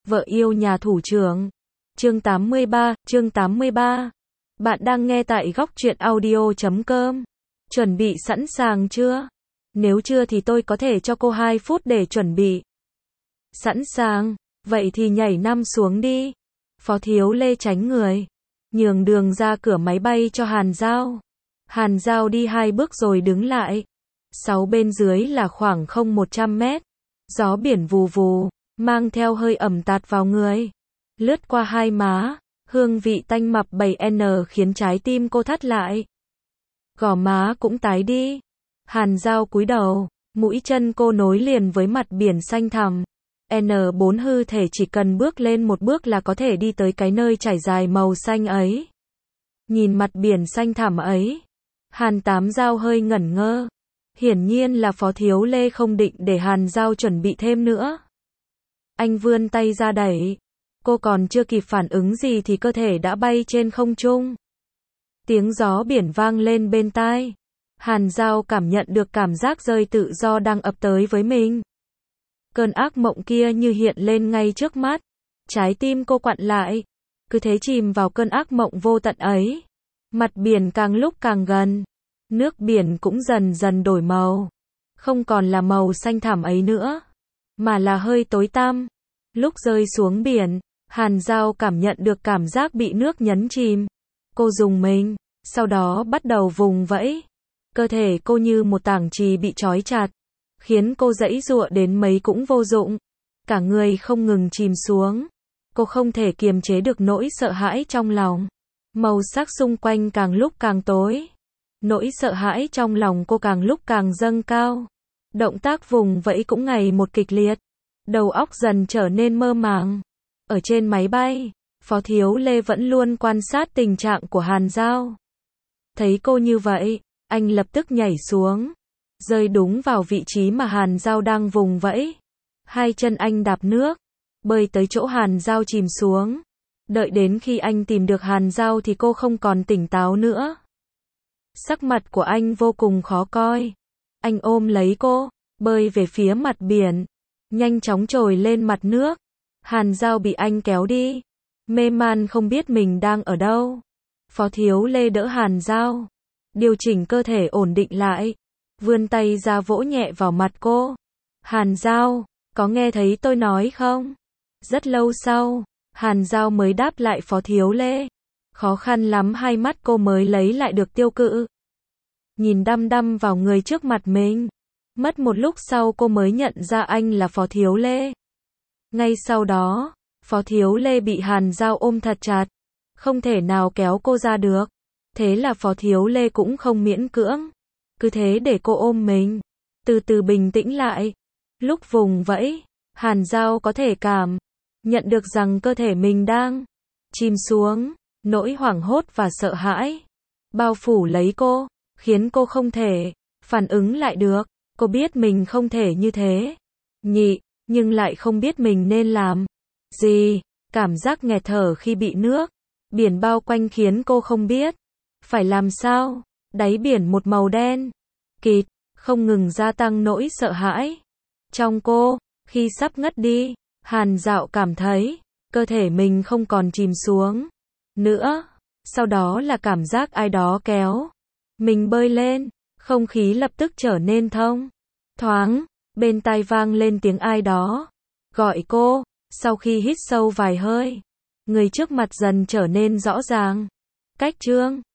Vợ yêu nhà thủ trưởng. Chương 83. Bạn đang nghe tại góc truyện audio.com. Chuẩn bị sẵn sàng chưa? Nếu chưa thì tôi có thể cho cô 2 phút để chuẩn bị. Sẵn sàng, vậy thì nhảy 5 xuống đi. Phó Thiếu Lê tránh người, nhường đường ra cửa máy bay cho Hàn Giao. Hàn Giao đi 2 bước rồi đứng lại. 6 bên dưới là khoảng không 100 mét. Gió biển vù vù, mang theo hơi ẩm tạt vào người. Lướt qua hai má, hương vị tanh mập 7N khiến trái tim cô thắt lại. Gò má cũng tái đi. Hàn Giao cúi đầu, mũi chân cô nối liền với mặt biển xanh thẳm. N4 hư thể chỉ cần bước lên một bước là có thể đi tới cái nơi trải dài màu xanh ấy. Nhìn mặt biển xanh thẳm ấy, Hàn Tám Giao hơi ngẩn ngơ. Hiển nhiên là Phó Thiếu Lê không định để Hàn Giao chuẩn bị thêm nữa. Anh vươn tay ra đẩy. Cô còn chưa kịp phản ứng gì thì cơ thể đã bay trên không trung. Tiếng gió biển vang lên bên tai. Hàn Giao cảm nhận được cảm giác rơi tự do đang ập tới với mình. Cơn ác mộng kia như hiện lên ngay trước mắt. Trái tim cô quặn lại. Cứ thế chìm vào cơn ác mộng vô tận ấy. Mặt biển càng lúc càng gần. Nước biển cũng dần dần đổi màu. Không còn là màu xanh thẳm ấy nữa, mà là hơi tối tăm. Lúc rơi xuống biển, Hàn Giao cảm nhận được cảm giác bị nước nhấn chìm. Cô rùng mình, sau đó bắt đầu vùng vẫy. Cơ thể cô như một tảng chì bị trói chặt, khiến cô giãy giụa đến mấy cũng vô dụng. Cả người không ngừng chìm xuống. Cô không thể kiềm chế được nỗi sợ hãi trong lòng. Màu sắc xung quanh càng lúc càng tối. Nỗi sợ hãi trong lòng cô càng lúc càng dâng cao. Động tác vùng vẫy cũng ngày một kịch liệt. Đầu óc dần trở nên mơ màng. Ở trên máy bay, Phó Thiếu Lê vẫn luôn quan sát tình trạng của Hàn Giao. Thấy cô như vậy, anh lập tức nhảy xuống, rơi đúng vào vị trí mà Hàn Giao đang vùng vẫy. Hai chân anh đạp nước, bơi tới chỗ Hàn Giao chìm xuống. Đợi đến khi anh tìm được Hàn Giao thì cô không còn tỉnh táo nữa. Sắc mặt của anh vô cùng khó coi. Anh ôm lấy cô, bơi về phía mặt biển, nhanh chóng trồi lên mặt nước. Hàn Giao bị anh kéo đi, mê man không biết mình đang ở đâu. Phó Thiếu Lê đỡ Hàn Giao, điều chỉnh cơ thể ổn định lại, vươn tay ra vỗ nhẹ vào mặt cô. Hàn Giao, có nghe thấy tôi nói không? Rất lâu sau, Hàn Giao mới đáp lại Phó Thiếu Lê. Khó khăn lắm hai mắt cô mới lấy lại được tiêu cự. Nhìn đăm đăm vào người trước mặt mình. Mất một lúc sau cô mới nhận ra anh là Phó Thiếu Lê. Ngay sau đó, Phó Thiếu Lê bị Hàn Giao ôm thật chặt. Không thể nào kéo cô ra được. Thế là Phó Thiếu Lê cũng không miễn cưỡng. Cứ thế để cô ôm mình. Từ từ bình tĩnh lại. Lúc vùng vẫy, Hàn Giao có thể cảm nhận được rằng cơ thể mình đang chìm xuống. Nỗi hoảng hốt và sợ hãi bao phủ lấy cô, khiến cô không thể phản ứng lại được. Cô biết mình không thể như thế nhị, nhưng lại không biết mình nên làm gì. Cảm giác nghẹt thở khi bị nước biển bao quanh khiến cô không biết phải làm sao. Đáy biển một màu đen kịt, không ngừng gia tăng nỗi sợ hãi trong cô. Khi sắp ngất đi, Hàn Giao cảm thấy cơ thể mình không còn chìm xuống nữa. Sau đó là cảm giác ai đó kéo mình bơi lên. Không khí lập tức trở nên thông thoáng. Bên tai vang lên tiếng ai đó gọi cô. Sau khi hít sâu vài hơi, người trước mặt dần trở nên rõ ràng. Cách Trương.